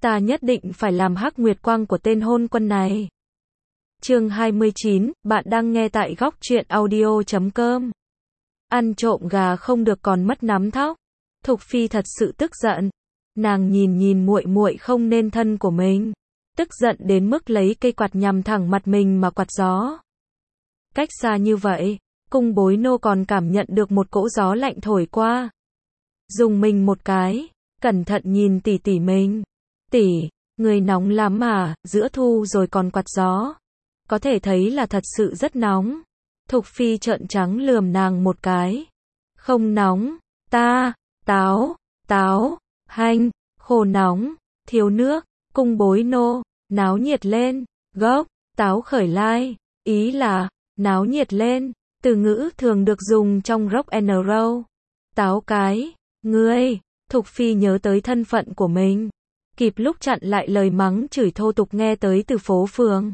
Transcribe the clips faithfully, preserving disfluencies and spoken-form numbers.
Ta nhất định phải làm hắc nguyệt quang của tên hôn quân này. Chương hai mươi chín, bạn đang nghe tại góc truyện audio chấm com. Ăn trộm gà không được còn mất nắm thóc. Thục Phi thật sự tức giận. Nàng nhìn nhìn muội muội không nên thân của mình, tức giận đến mức lấy cây quạt nhằm thẳng mặt mình mà quạt gió. Cách xa như vậy, Cung Bối Nô còn cảm nhận được một cỗ gió lạnh thổi qua. Dùng mình một cái, cẩn thận nhìn tỷ tỷ mình. Tỷ, người nóng lắm mà, giữa thu rồi còn quạt gió. Có thể thấy là thật sự rất nóng. Thục Phi trợn trắng lườm nàng một cái. Không nóng, ta, táo, táo, hanh, khô nóng, thiếu nước, Cung Bối Nô, náo nhiệt lên, gốc, táo khởi lai, ý là, náo nhiệt lên, từ ngữ thường được dùng trong rock and roll. Táo cái, ngươi, Thục Phi nhớ tới thân phận của mình, kịp lúc chặn lại lời mắng chửi thô tục nghe tới từ phố phường.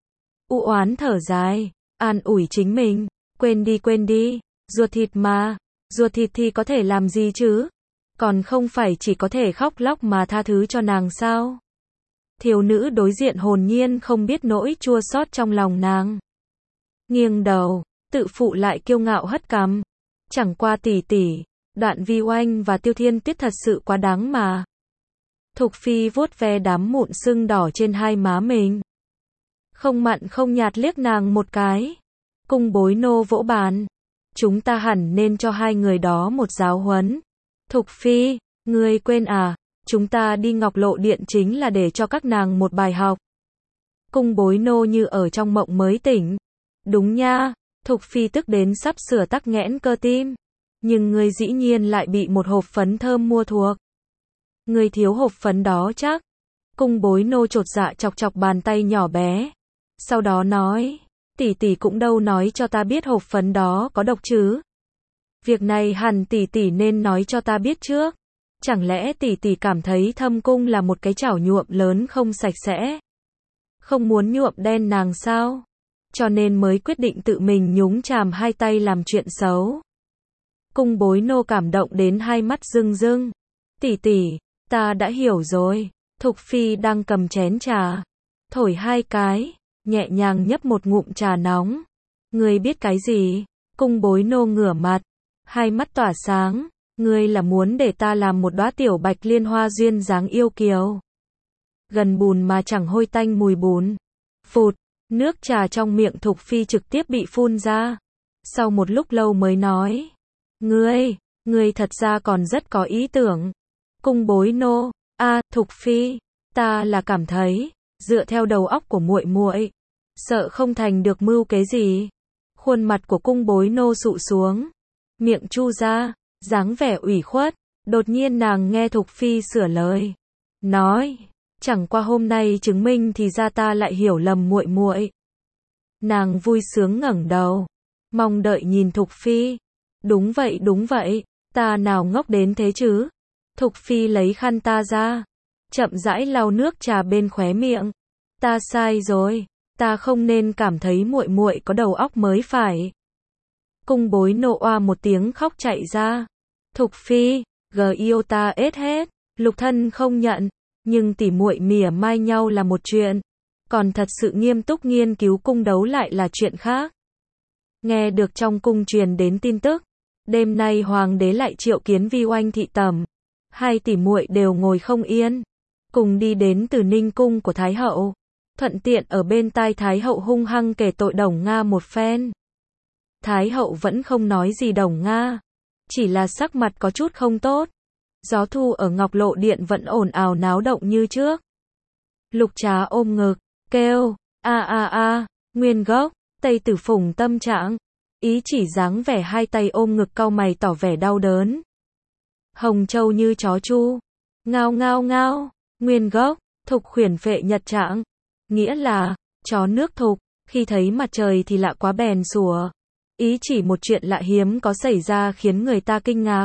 U oán thở dài, an ủi chính mình, quên đi quên đi, ruột thịt mà, ruột thịt thì có thể làm gì chứ, còn không phải chỉ có thể khóc lóc mà tha thứ cho nàng sao. Thiếu nữ đối diện hồn nhiên không biết nỗi chua xót trong lòng nàng. Nghiêng đầu, tự phụ lại kiêu ngạo hất cằm. Chẳng qua tỷ tỷ, Đoạn Vi Oanh và Tiêu Thiên Tuyết thật sự quá đáng mà. Thục Phi vuốt ve đám mụn sưng đỏ trên hai má mình. Không mặn không nhạt liếc nàng một cái. Cung Bối Nô vỗ bàn. Chúng ta hẳn nên cho hai người đó một giáo huấn. Thục Phi, ngươi quên à, chúng ta đi Ngọc Lộ Điện chính là để cho các nàng một bài học. Cung Bối Nô như ở trong mộng mới tỉnh. Đúng nha, Thục Phi tức đến sắp sửa tắc nghẽn cơ tim. Nhưng ngươi dĩ nhiên lại bị một hộp phấn thơm mua thuộc. Ngươi thiếu hộp phấn đó chắc. Cung Bối Nô chột dạ chọc chọc bàn tay nhỏ bé. Sau đó nói, tỷ tỷ cũng đâu nói cho ta biết hộp phấn đó có độc chứ. Việc này hẳn tỷ tỷ nên nói cho ta biết trước. Chẳng lẽ tỷ tỷ cảm thấy thâm cung là một cái chảo nhuộm lớn không sạch sẽ? Không muốn nhuộm đen nàng sao? Cho nên mới quyết định tự mình nhúng chàm hai tay làm chuyện xấu. Cung Bối Nô cảm động đến hai mắt rưng rưng. Tỷ tỷ, ta đã hiểu rồi. Thục Phi đang cầm chén trà, thổi hai cái, nhẹ nhàng nhấp một ngụm trà nóng. Ngươi biết cái gì? Cung Bối Nô ngửa mặt, hai mắt tỏa sáng. Ngươi là muốn để ta làm một đóa tiểu bạch liên hoa duyên dáng yêu kiều. Gần bùn mà chẳng hôi tanh mùi bùn. Phụt, nước trà trong miệng Thục Phi trực tiếp bị phun ra. Sau một lúc lâu mới nói, Ngươi, ngươi thật ra còn rất có ý tưởng. Cung Bối Nô, a, à, Thục Phi, ta là cảm thấy, dựa theo đầu óc của muội muội, sợ không thành được mưu kế gì. Khuôn mặt của Cung Bối Nô sụ xuống, miệng chu ra, dáng vẻ ủy khuất. Đột nhiên nàng nghe Thục Phi sửa lời, nói, chẳng qua hôm nay chứng minh thì ra ta lại hiểu lầm muội muội. Nàng vui sướng ngẩng đầu, mong đợi nhìn Thục Phi. Đúng vậy đúng vậy, ta nào ngốc đến thế chứ. Thục Phi lấy khăn ta ra, chậm rãi lau nước trà bên khóe miệng. Ta sai rồi, ta không nên cảm thấy muội muội có đầu óc mới phải. Cung Bối Nô oa một tiếng khóc chạy ra. Thục Phi, gờ yêu ta ết hết, lục thân không nhận, nhưng tỉ muội mỉa mai nhau là một chuyện, còn thật sự nghiêm túc nghiên cứu cung đấu lại là chuyện khác. Nghe được trong cung truyền đến tin tức, đêm nay hoàng đế lại triệu kiến Vi Oanh thị tẩm. Hai tỷ muội đều ngồi không yên, cùng đi đến Từ Ninh cung của Thái hậu, thuận tiện ở bên tai Thái hậu hung hăng kể tội Đồng Nga một phen. Thái hậu vẫn không nói gì Đồng Nga, chỉ là sắc mặt có chút không tốt. Gió thu ở Ngọc Lộ Điện vẫn ồn ào náo động như trước. Lục Trá ôm ngực, kêu, a a a, nguyên gốc, Tây Tử Phùng tâm trạng, ý chỉ dáng vẻ hai tay ôm ngực cau mày tỏ vẻ đau đớn. Hồng Châu như chó chu, ngao ngao ngao, nguyên gốc, Thục khuyển phệ nhật trạng, nghĩa là, chó nước Thục, khi thấy mặt trời thì lạ quá bèn sủa. Ý chỉ một chuyện lạ hiếm có xảy ra khiến người ta kinh ngạc.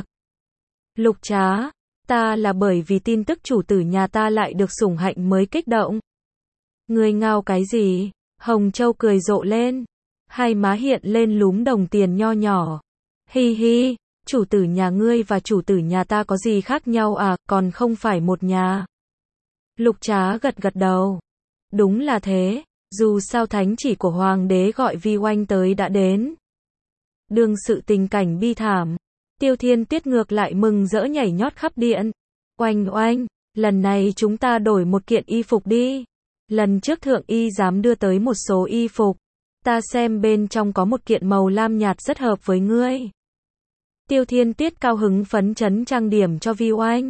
Lục Trá, ta là bởi vì tin tức chủ tử nhà ta lại được sủng hạnh mới kích động. Ngươi ngao cái gì? Hồng Châu cười rộ lên, hai má hiện lên lúm đồng tiền nho nhỏ. Hi hi, chủ tử nhà ngươi và chủ tử nhà ta có gì khác nhau à, còn không phải một nhà. Lục Trá gật gật đầu. Đúng là thế, dù sao thánh chỉ của hoàng đế gọi Vi Oanh tới đã đến. Đương sự tình cảnh bi thảm, Tiêu Thiên Tuyết ngược lại mừng rỡ nhảy nhót khắp điện. Oanh oanh, lần này chúng ta đổi một kiện y phục đi. Lần trước thượng y dám đưa tới một số y phục. Ta xem bên trong có một kiện màu lam nhạt rất hợp với ngươi. Tiêu Thiên Tuyết cao hứng phấn chấn trang điểm cho Vi Oanh.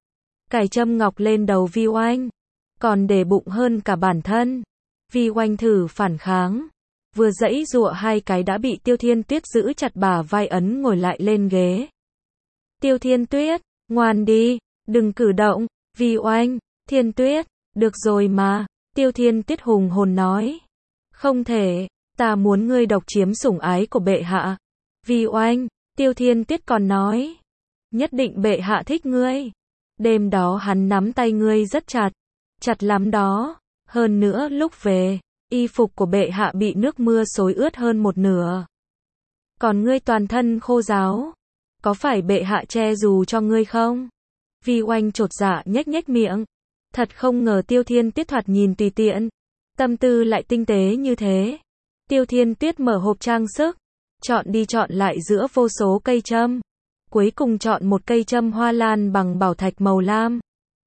Cài châm ngọc lên đầu Vi Oanh. Còn để bụng hơn cả bản thân. Vi Oanh thử phản kháng. Vừa giãy giụa hai cái đã bị Tiêu Thiên Tuyết giữ chặt bả vai ấn ngồi lại lên ghế. Tiêu Thiên Tuyết, ngoan đi, đừng cử động. Vi Oanh, Thiên Tuyết, được rồi mà. Tiêu Thiên Tuyết hùng hồn nói. Không thể, ta muốn ngươi độc chiếm sủng ái của bệ hạ. Vi Oanh, Tiêu Thiên Tuyết còn nói. Nhất định bệ hạ thích ngươi. Đêm đó hắn nắm tay ngươi rất chặt. Chặt lắm đó. Hơn nữa lúc về, y phục của bệ hạ bị nước mưa xối ướt hơn một nửa. Còn ngươi toàn thân khô ráo. Có phải bệ hạ che dù cho ngươi không? Vi Oanh chột dạ nhếch nhếch miệng. Thật không ngờ Tiêu Thiên Tuyết thoạt nhìn tùy tiện. Tâm tư lại tinh tế như thế. Tiêu Thiên Tuyết mở hộp trang sức. Chọn đi chọn lại giữa vô số cây châm. Cuối cùng chọn một cây châm hoa lan bằng bảo thạch màu lam.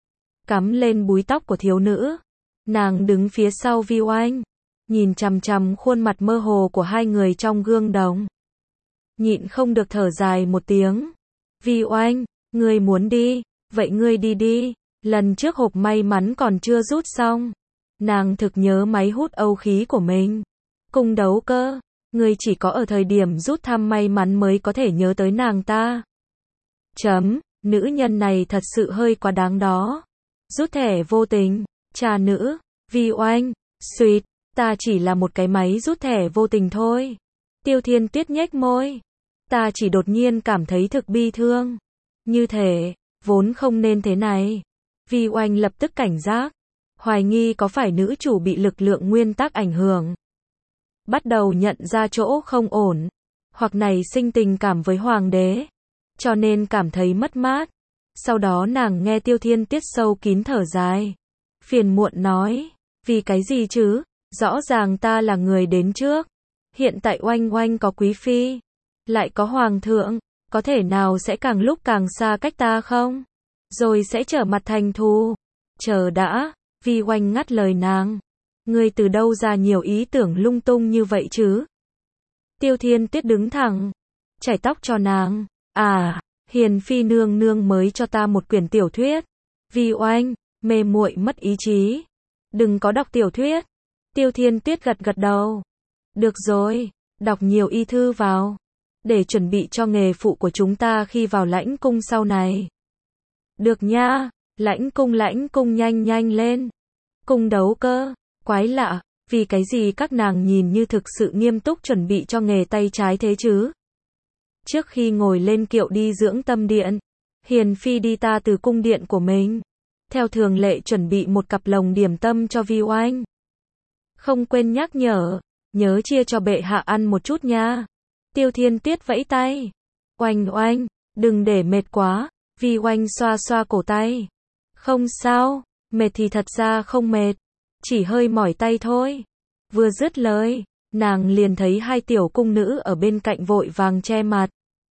Cắm lên búi tóc của thiếu nữ. Nàng đứng phía sau Vi Oanh. Nhìn chằm chằm khuôn mặt mơ hồ của hai người trong gương đồng. Nhịn không được thở dài một tiếng. Vi Oanh, ngươi muốn đi, vậy ngươi đi đi. Lần trước hộp may mắn còn chưa rút xong. Nàng thực nhớ máy hút âu khí của mình. Cung đấu cơ, ngươi chỉ có ở thời điểm rút thăm may mắn mới có thể nhớ tới nàng ta. Chấm, nữ nhân này thật sự hơi quá đáng đó. Rút thẻ vô tình, trà nữ, Vi Oanh, suýt, ta chỉ là một cái máy rút thẻ vô tình thôi. Tiêu Thiên Tuyết nhếch môi. Ta chỉ đột nhiên cảm thấy thực bi thương. Như thể, vốn không nên thế này. Vi Oanh lập tức cảnh giác. Hoài nghi có phải nữ chủ bị lực lượng nguyên tắc ảnh hưởng. Bắt đầu nhận ra chỗ không ổn. Hoặc nảy sinh tình cảm với hoàng đế. Cho nên cảm thấy mất mát. Sau đó nàng nghe Tiêu Thiên Tuyết sâu kín thở dài. Phiền muộn nói. Vì cái gì chứ? Rõ ràng ta là người đến trước. Hiện tại Oanh Oanh có quý phi. Lại có hoàng thượng. Có thể nào sẽ càng lúc càng xa cách ta không? Rồi sẽ trở mặt thành thù. Chờ đã. Vi Oanh ngắt lời nàng. Ngươi từ đâu ra nhiều ý tưởng lung tung như vậy chứ? Tiêu Thiên Tuyết đứng thẳng. Chải tóc cho nàng. À, Hiền phi nương nương mới cho ta một quyển tiểu thuyết. Vi Oanh, mê muội mất ý chí. Đừng có đọc tiểu thuyết. Tiêu Thiên Tuyết gật gật đầu. Được rồi, đọc nhiều y thư vào. Để chuẩn bị cho nghề phụ của chúng ta khi vào lãnh cung sau này. Được nha, lãnh cung lãnh cung nhanh nhanh lên. Cung đấu cơ, quái lạ, vì cái gì các nàng nhìn như thực sự nghiêm túc chuẩn bị cho nghề tay trái thế chứ? Trước khi ngồi lên kiệu đi dưỡng tâm điện, Hiền phi đi ta từ cung điện của mình. Theo thường lệ chuẩn bị một cặp lồng điểm tâm cho Vi Oanh. Không quên nhắc nhở, nhớ chia cho bệ hạ ăn một chút nha. Tiêu Thiên Tuyết vẫy tay. Oanh Oanh, đừng để mệt quá. Vi Oanh xoa xoa cổ tay. Không sao, mệt thì thật ra không mệt. Chỉ hơi mỏi tay thôi. Vừa dứt lời, nàng liền thấy hai tiểu cung nữ ở bên cạnh vội vàng che mặt.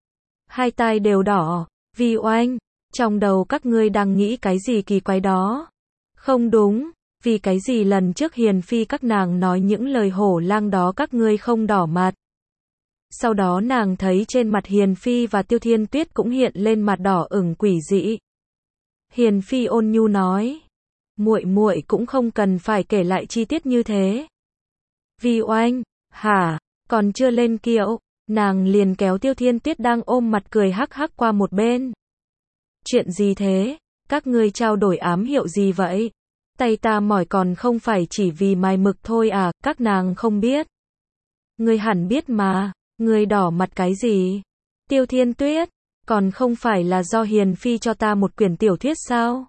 Hai tai đều đỏ. Vi Oanh, trong đầu các ngươi đang nghĩ cái gì kỳ quái đó? Không đúng, vì cái gì lần trước Hiền phi các nàng nói những lời hổ lang đó các ngươi không đỏ mặt. Sau đó nàng thấy trên mặt Hiền phi và Tiêu Thiên Tuyết cũng hiện lên mặt đỏ ửng quỷ dị. Hiền phi ôn nhu nói, muội muội cũng không cần phải kể lại chi tiết như thế. Vi Oanh, hả, còn chưa lên kiệu, nàng liền kéo Tiêu Thiên Tuyết đang ôm mặt cười hắc hắc qua một bên. Chuyện gì thế? Các ngươi trao đổi ám hiệu gì vậy? Tay ta mỏi còn không phải chỉ vì mài mực thôi à, các nàng không biết. Ngươi hẳn biết mà, ngươi đỏ mặt cái gì? Tiêu Thiên Tuyết, còn không phải là do Hiền phi cho ta một quyển tiểu thuyết sao?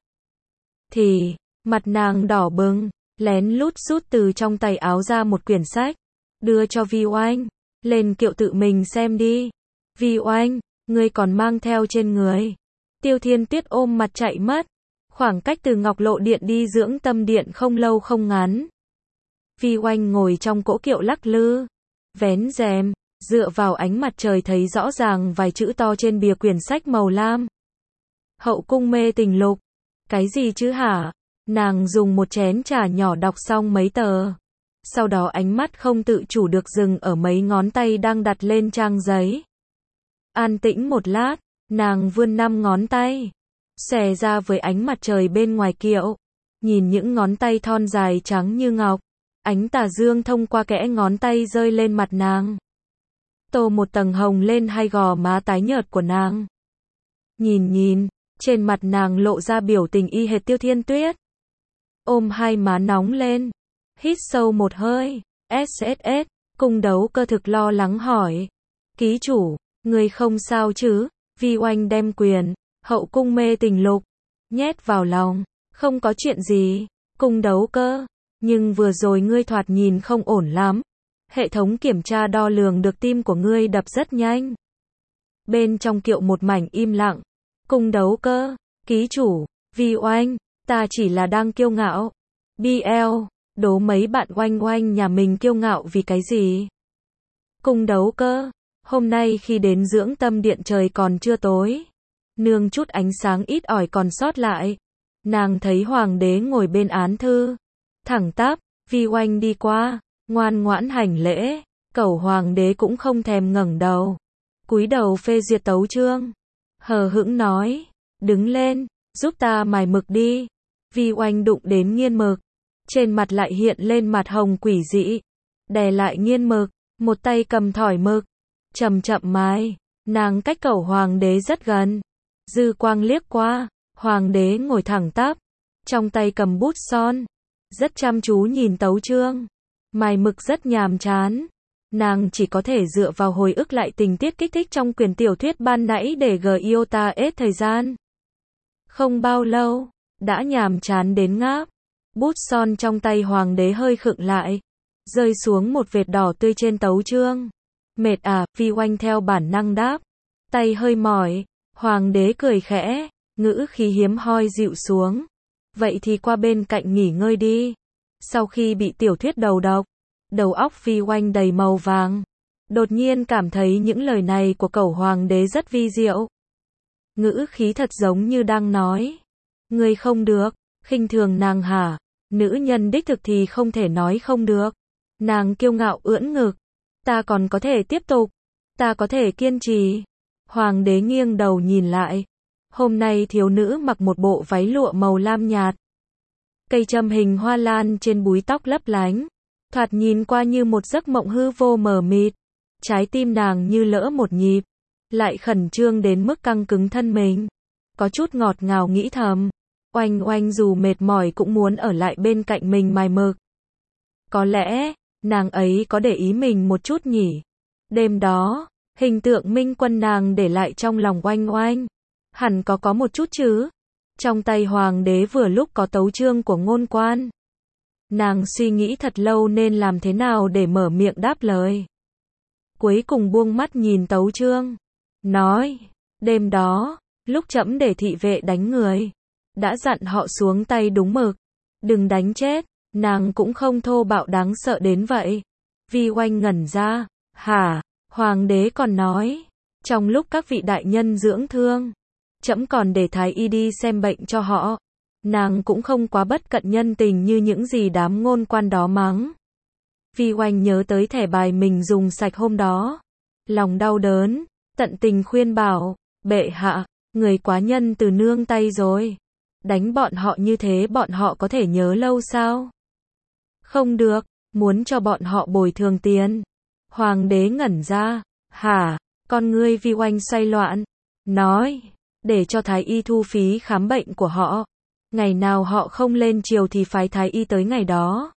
Thì, mặt nàng đỏ bừng, lén lút rút từ trong tay áo ra một quyển sách, đưa cho Vi Oanh, lên kiệu tự mình xem đi. Vi Oanh, ngươi còn mang theo trên người. Tiêu Thiên Tuyết ôm mặt chạy mất, Khoảng cách từ Ngọc Lộ Điện đi Dưỡng Tâm Điện không lâu không ngắn. Vi Oanh ngồi trong cỗ kiệu lắc lư, vén rèm, dựa vào ánh mặt trời thấy rõ ràng vài chữ to trên bìa quyển sách màu lam. Hậu cung mê tình lục. Cái gì chứ hả? Nàng dùng một chén trà nhỏ đọc xong mấy tờ. Sau đó ánh mắt không tự chủ được dừng ở mấy ngón tay đang đặt lên trang giấy. An tĩnh một lát, nàng vươn năm ngón tay, xòe ra với ánh mặt trời bên ngoài kiệu. Nhìn những ngón tay thon dài trắng như ngọc, ánh tà dương thông qua kẽ ngón tay rơi lên mặt nàng, tô một tầng hồng lên hai gò má tái nhợt của nàng. Nhìn nhìn, trên mặt nàng lộ ra biểu tình y hệt Tiêu Thiên Tuyết. Ôm hai má nóng lên, hít sâu một hơi. ét ét ét, Cung Đấu Cơ thực lo lắng hỏi. Ký chủ, người không sao chứ? Vi Oanh đem quyền Hậu cung mê tình lục nhét vào lòng. Không có chuyện gì, Cung Đấu Cơ. Nhưng vừa rồi ngươi thoạt nhìn không ổn lắm. Hệ thống kiểm tra đo lường được tim của ngươi đập rất nhanh. Bên trong kiệu một mảnh im lặng. Cung Đấu Cơ, ký chủ, Vi Oanh, ta chỉ là đang kiêu ngạo. bê lờ, đố mấy bạn oanh oanh nhà mình kiêu ngạo vì cái gì? Cung Đấu Cơ, hôm nay khi đến Dưỡng Tâm Điện trời còn chưa tối. Nương chút ánh sáng ít ỏi còn sót lại. Nàng thấy hoàng đế ngồi bên án thư. Thẳng tắp, Vi Oanh đi qua, ngoan ngoãn hành lễ. Cẩu hoàng đế cũng không thèm ngẩng đầu. Cúi đầu phê duyệt tấu chương. Hờ hững nói, đứng lên, giúp ta mài mực đi. Vi Oanh đụng đến nghiên mực, trên mặt lại hiện lên mặt hồng quỷ dị. Đè lại nghiên mực, một tay cầm thỏi mực, chậm chậm mài. Nàng cách cẩu hoàng đế rất gần. Dư quang liếc qua, hoàng đế ngồi thẳng tắp, trong tay cầm bút son, rất chăm chú nhìn tấu chương. Mài mực rất nhàm chán. Nàng chỉ có thể dựa vào hồi ức lại tình tiết kích thích trong quyển tiểu thuyết ban nãy để ghi iota hết thời gian. Không bao lâu, đã nhàm chán đến ngáp. Bút son trong tay hoàng đế hơi khựng lại, rơi xuống một vệt đỏ tươi trên tấu chương. Mệt à? Vi Oanh theo bản năng đáp. Tay hơi mỏi. Hoàng đế cười khẽ, ngữ khí hiếm hoi dịu xuống. Vậy thì qua bên cạnh nghỉ ngơi đi. Sau khi bị tiểu thuyết đầu độc, đầu óc Vi Oanh đầy màu vàng. Đột nhiên cảm thấy những lời này của cẩu hoàng đế rất vi diệu. Ngữ khí thật giống như đang nói. Ngươi không được, khinh thường nàng hả? Nữ nhân đích thực thì không thể nói không được. Nàng kiêu ngạo ưỡn ngực. Ta còn có thể tiếp tục. Ta có thể kiên trì. Hoàng đế nghiêng đầu nhìn lại. Hôm nay thiếu nữ mặc một bộ váy lụa màu lam nhạt. Cây châm hình hoa lan trên búi tóc lấp lánh. Thoạt nhìn qua như một giấc mộng hư vô mờ mịt. Trái tim nàng như lỡ một nhịp. Lại khẩn trương đến mức căng cứng thân mình. Có chút ngọt ngào nghĩ thầm. Oanh Oanh dù mệt mỏi cũng muốn ở lại bên cạnh mình mài mực. Có lẽ, nàng ấy có để ý mình một chút nhỉ. Đêm đó, hình tượng Minh Quân nàng để lại trong lòng Oanh Oanh. Hẳn có có một chút chứ. Trong tay hoàng đế vừa lúc có tấu chương của ngôn quan. Nàng suy nghĩ thật lâu nên làm thế nào để mở miệng đáp lời. Cuối cùng buông mắt nhìn tấu chương. Nói, đêm đó, lúc trẫm để thị vệ đánh người, đã dặn họ xuống tay đúng mực. Đừng đánh chết, nàng cũng không thô bạo đáng sợ đến vậy. Vi Oanh ngẩn ra, hả, hoàng đế còn nói, trong lúc các vị đại nhân dưỡng thương, trẫm còn để thái y đi xem bệnh cho họ. Nàng cũng không quá bất cận nhân tình như những gì đám ngôn quan đó mắng. Vi Oanh nhớ tới thẻ bài mình dùng sạch hôm đó. Lòng đau đớn, tận tình khuyên bảo, bệ hạ, người quá nhân từ nương tay rồi. Đánh bọn họ như thế bọn họ có thể nhớ lâu sao? Không được, muốn cho bọn họ bồi thường tiền. Hoàng đế ngẩn ra, hả, con ngươi Vi Oanh xoay loạn, nói, để cho thái y thu phí khám bệnh của họ. Ngày nào họ không lên triều thì phái thái y tới ngày đó.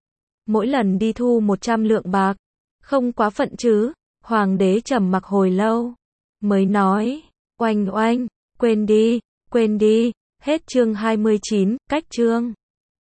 Mỗi lần đi thu một trăm lượng bạc. Không quá phận chứ? Hoàng đế trầm mặc hồi lâu, mới nói, Oanh Oanh, quên đi, quên đi. Hết chương hai mươi chín, cách chương.